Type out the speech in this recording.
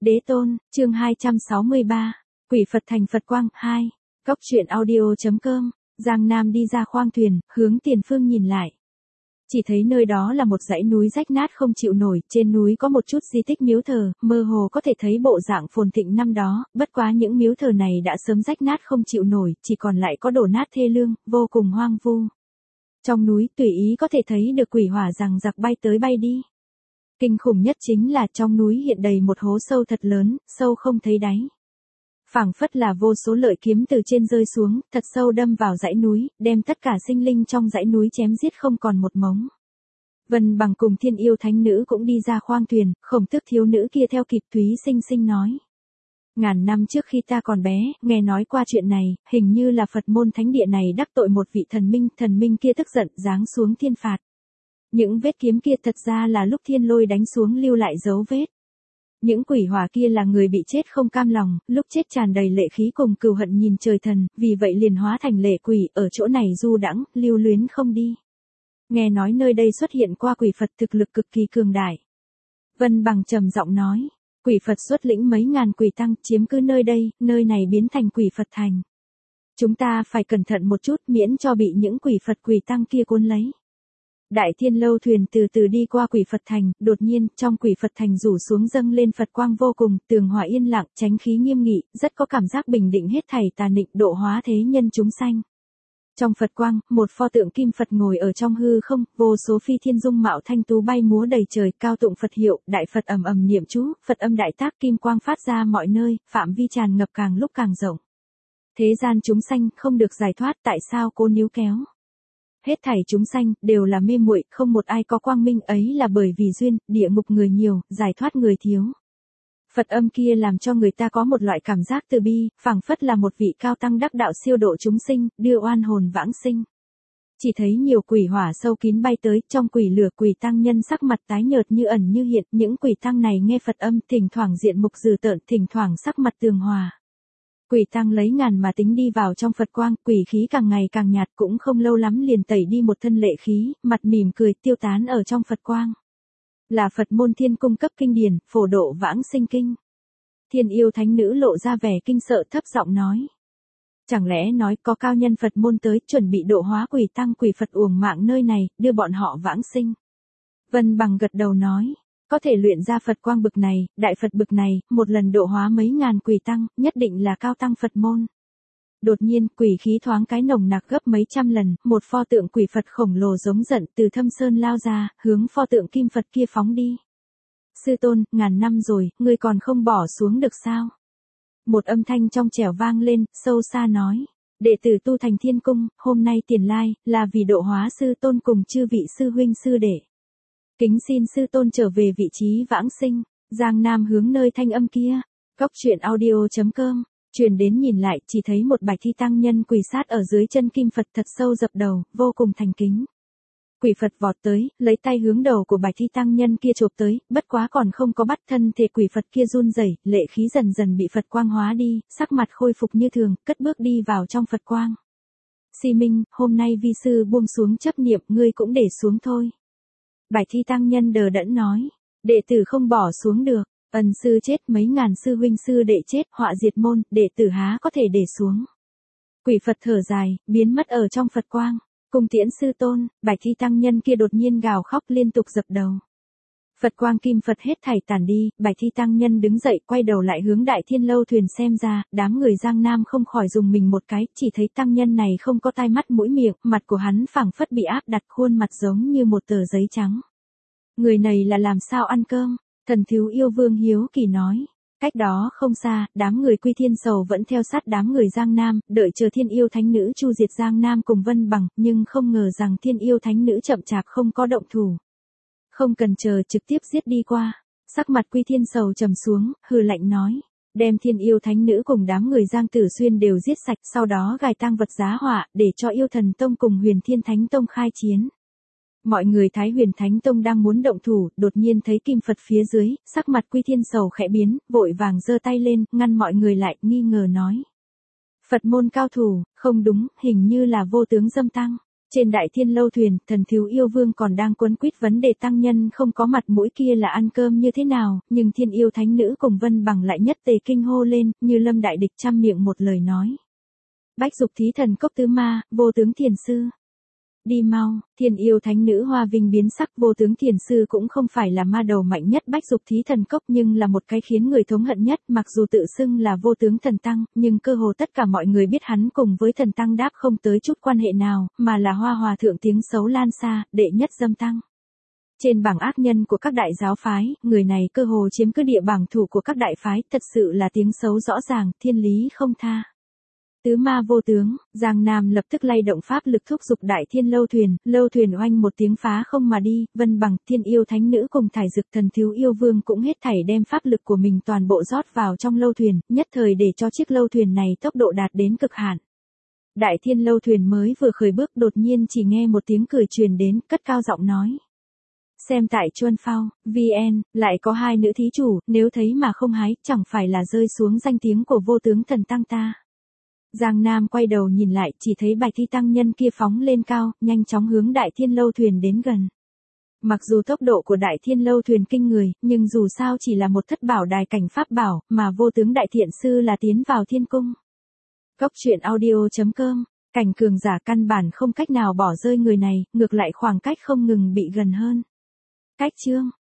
Đế tôn, chương 263, Quỷ Phật thành Phật Quang, 2, Cốc truyện audio.com, Giang Nam đi ra khoang thuyền, hướng tiền phương nhìn lại. Chỉ thấy nơi đó là một dãy núi rách nát không chịu nổi, trên núi có một chút di tích miếu thờ, mơ hồ có thể thấy bộ dạng phồn thịnh năm đó, bất quá những miếu thờ này đã sớm rách nát không chịu nổi, chỉ còn lại có đổ nát thê lương, vô cùng hoang vu. Trong núi tùy ý có thể thấy được quỷ hỏa rằng giặc bay tới bay đi. Kinh khủng nhất chính là trong núi hiện đầy một hố sâu thật lớn, sâu không thấy đáy. Phảng phất là vô số lợi kiếm từ trên rơi xuống, thật sâu đâm vào dãy núi, đem tất cả sinh linh trong dãy núi chém giết không còn một mống. Vân Bằng cùng Thiên Yêu Thánh Nữ cũng đi ra khoang thuyền, Khổng Tước thiếu nữ kia theo kịp Thúy Sinh Sinh nói. Ngàn năm trước khi ta còn bé, nghe nói qua chuyện này, hình như là Phật môn thánh địa này đắc tội một vị thần minh kia tức giận giáng xuống thiên phạt. Những vết kiếm kia thật ra là lúc thiên lôi đánh xuống lưu lại dấu vết. Những quỷ hỏa kia là người bị chết không cam lòng, lúc chết tràn đầy lệ khí cùng cừu hận nhìn trời thần, vì vậy liền hóa thành lệ quỷ, ở chỗ này du đãng, lưu luyến không đi. Nghe nói nơi đây xuất hiện qua quỷ Phật thực lực cực kỳ cường đại. Vân Bằng trầm giọng nói, quỷ Phật xuất lĩnh mấy ngàn quỷ tăng chiếm cứ nơi đây, nơi này biến thành quỷ Phật thành. Chúng ta phải cẩn thận một chút miễn cho bị những quỷ Phật quỷ tăng kia cuốn lấy. Đại Thiên Lâu thuyền từ từ đi qua quỷ Phật thành, đột nhiên, trong quỷ Phật thành rủ xuống dâng lên Phật quang vô cùng, tường hòa yên lặng, chánh khí nghiêm nghị, rất có cảm giác bình định hết thảy tà nịnh, độ hóa thế nhân chúng sanh. Trong Phật quang, một pho tượng kim Phật ngồi ở trong hư không, vô số phi thiên dung mạo thanh tú bay múa đầy trời, cao tụng Phật hiệu, đại Phật ầm ầm niệm chú, Phật âm đại tác kim quang phát ra mọi nơi, phạm vi tràn ngập càng lúc càng rộng. Thế gian chúng sanh không được giải thoát, tại sao cô níu kéo? Hết thảy chúng sanh đều là mê muội, không một ai có quang minh, ấy là bởi vì duyên, địa ngục người nhiều, giải thoát người thiếu. Phật âm kia làm cho người ta có một loại cảm giác từ bi, phảng phất là một vị cao tăng đắc đạo siêu độ chúng sinh, đưa oan hồn vãng sinh. Chỉ thấy nhiều quỷ hỏa sâu kín bay tới, trong quỷ lửa quỷ tăng nhân sắc mặt tái nhợt như ẩn như hiện, những quỷ tăng này nghe Phật âm, thỉnh thoảng diện mục dữ tợn, thỉnh thoảng sắc mặt tường hòa. Quỷ tăng lấy ngàn mà tính đi vào trong Phật quang, quỷ khí càng ngày càng nhạt, cũng không lâu lắm liền tẩy đi một thân lệ khí, mặt mỉm cười tiêu tán ở trong Phật quang. Là Phật môn thiên cung cấp kinh điển, phổ độ vãng sinh kinh. Thiên Yêu Thánh Nữ lộ ra vẻ kinh sợ thấp giọng nói. Chẳng lẽ nói có cao nhân Phật môn tới chuẩn bị độ hóa quỷ tăng quỷ Phật uổng mạng nơi này, đưa bọn họ vãng sinh. Vân Bằng gật đầu nói. Có thể luyện ra Phật quang bực này, đại Phật bực này, một lần độ hóa mấy ngàn quỷ tăng, nhất định là cao tăng Phật môn. Đột nhiên, quỷ khí thoáng cái nồng nặc gấp mấy trăm lần, một pho tượng quỷ Phật khổng lồ giống giận từ thâm sơn lao ra, hướng pho tượng kim Phật kia phóng đi. Sư tôn, ngàn năm rồi, ngươi còn không bỏ xuống được sao? Một âm thanh trong trẻo vang lên, sâu xa nói. Đệ tử tu thành thiên cung, hôm nay tiền lai, là vì độ hóa sư tôn cùng chư vị sư huynh sư đệ. Kính xin sư tôn trở về vị trí vãng sinh, Giang Nam hướng nơi thanh âm kia. Cốc truyện audio.com, truyền đến nhìn lại, chỉ thấy một bạch thi tăng nhân quỳ sát ở dưới chân kim Phật thật sâu dập đầu, vô cùng thành kính. Quỷ Phật vọt tới, lấy tay hướng đầu của bạch thi tăng nhân kia chộp tới, bất quá còn không có bắt thân thể quỷ Phật kia run rẩy, lệ khí dần dần bị Phật quang hóa đi, sắc mặt khôi phục như thường, cất bước đi vào trong Phật quang. Si Minh, hôm nay vi sư buông xuống chấp niệm, ngươi cũng để xuống thôi. Bạch thi tăng nhân đờ đẫn nói, đệ tử không bỏ xuống được, ân sư chết mấy ngàn sư huynh sư đệ chết, họa diệt môn, đệ tử há có thể để xuống. Quỷ Phật thở dài, biến mất ở trong Phật quang, cung tiễn sư tôn, bạch thi tăng nhân kia đột nhiên gào khóc liên tục dập đầu. Phật quang kim Phật hết thảy tàn đi, bạch thi tăng nhân đứng dậy quay đầu lại hướng Đại Thiên Lâu thuyền xem ra, đám người Giang Nam không khỏi dùng mình một cái, chỉ thấy tăng nhân này không có tai mắt mũi miệng, mặt của hắn phảng phất bị áp đặt, khuôn mặt giống như một tờ giấy trắng. Người này là làm sao ăn cơm? Thần thiếu yêu vương hiếu kỳ nói. Cách đó không xa, đám người Quy Thiên Sầu vẫn theo sát đám người Giang Nam, đợi chờ Thiên Yêu Thánh Nữ chu diệt Giang Nam cùng Vân Bằng, nhưng không ngờ rằng Thiên Yêu Thánh Nữ chậm chạp không có động thủ. Không cần chờ, trực tiếp giết đi qua. Sắc mặt Quy Thiên Sầu trầm xuống, hừ lạnh nói. Đem Thiên Yêu Thánh Nữ cùng đám người Giang Tử Xuyên đều giết sạch, sau đó gài tang vật giá họa, để cho Yêu Thần Tông cùng Huyền Thiên Thánh Tông khai chiến. Mọi người Thái Huyền Thánh Tông đang muốn động thủ, đột nhiên thấy kim Phật phía dưới, sắc mặt Quy Thiên Sầu khẽ biến, vội vàng giơ tay lên, ngăn mọi người lại, nghi ngờ nói. Phật môn cao thủ, không đúng, hình như là vô tướng dâm tăng. Trên Đại Thiên Lâu thuyền, Thần Thiếu Yêu Vương còn đang quấn quýt vấn đề tăng nhân không có mặt mũi kia là ăn cơm như thế nào, nhưng Thiên Yêu Thánh Nữ cùng Vân Bằng lại nhất tề kinh hô lên, như lâm đại địch trăm miệng một lời nói. Bách Dục Thí Thần Cốc tứ ma, Vô Tướng Thiền Sư. Đi mau, Thiên Yêu Thánh Nữ hoa vinh biến sắc. Vô Tướng Thiền Sư cũng không phải là ma đầu mạnh nhất Bách Dục Thí Thần Cốc, nhưng là một cái khiến người thống hận nhất. Mặc dù tự xưng là Vô Tướng Thần Tăng, nhưng cơ hồ tất cả mọi người biết hắn cùng với Thần Tăng đáp không tới chút quan hệ nào, mà là Hoa Hòa Thượng tiếng xấu lan xa, đệ nhất dâm tăng. Trên bảng ác nhân của các đại giáo phái, người này cơ hồ chiếm cứ địa bảng thủ của các đại phái, thật sự là tiếng xấu rõ ràng, thiên lý không tha. Tứ ma vô tướng, Giang Nam lập tức lay động pháp lực thúc giục Đại Thiên lâu thuyền oanh một tiếng phá không mà đi. Vân Bằng, Thiên Yêu Thánh Nữ cùng Thải Dực Thần Thiếu Yêu Vương cũng hết thảy đem pháp lực của mình toàn bộ rót vào trong lâu thuyền, nhất thời để cho chiếc lâu thuyền này tốc độ đạt đến cực hạn. Đại Thiên lâu thuyền mới vừa khởi bước, đột nhiên chỉ nghe một tiếng cười truyền đến, cất cao giọng nói. Xem tại Chuân Phao, VN, lại có hai nữ thí chủ, nếu thấy mà không hái, chẳng phải là rơi xuống danh tiếng của Vô Tướng Thần Tăng ta. Giang Nam quay đầu nhìn lại, chỉ thấy Bạch Thi Tăng Nhân kia phóng lên cao, nhanh chóng hướng Đại Thiên lâu thuyền đến gần. Mặc dù tốc độ của Đại Thiên lâu thuyền kinh người, nhưng dù sao chỉ là một thất bảo đài cảnh pháp bảo, mà Vô Tướng Đại Thiện Sư là tiến vào thiên cung. Cốc truyện audio.com, cảnh cường giả căn bản không cách nào bỏ rơi người này, ngược lại khoảng cách không ngừng bị gần hơn. Cách chương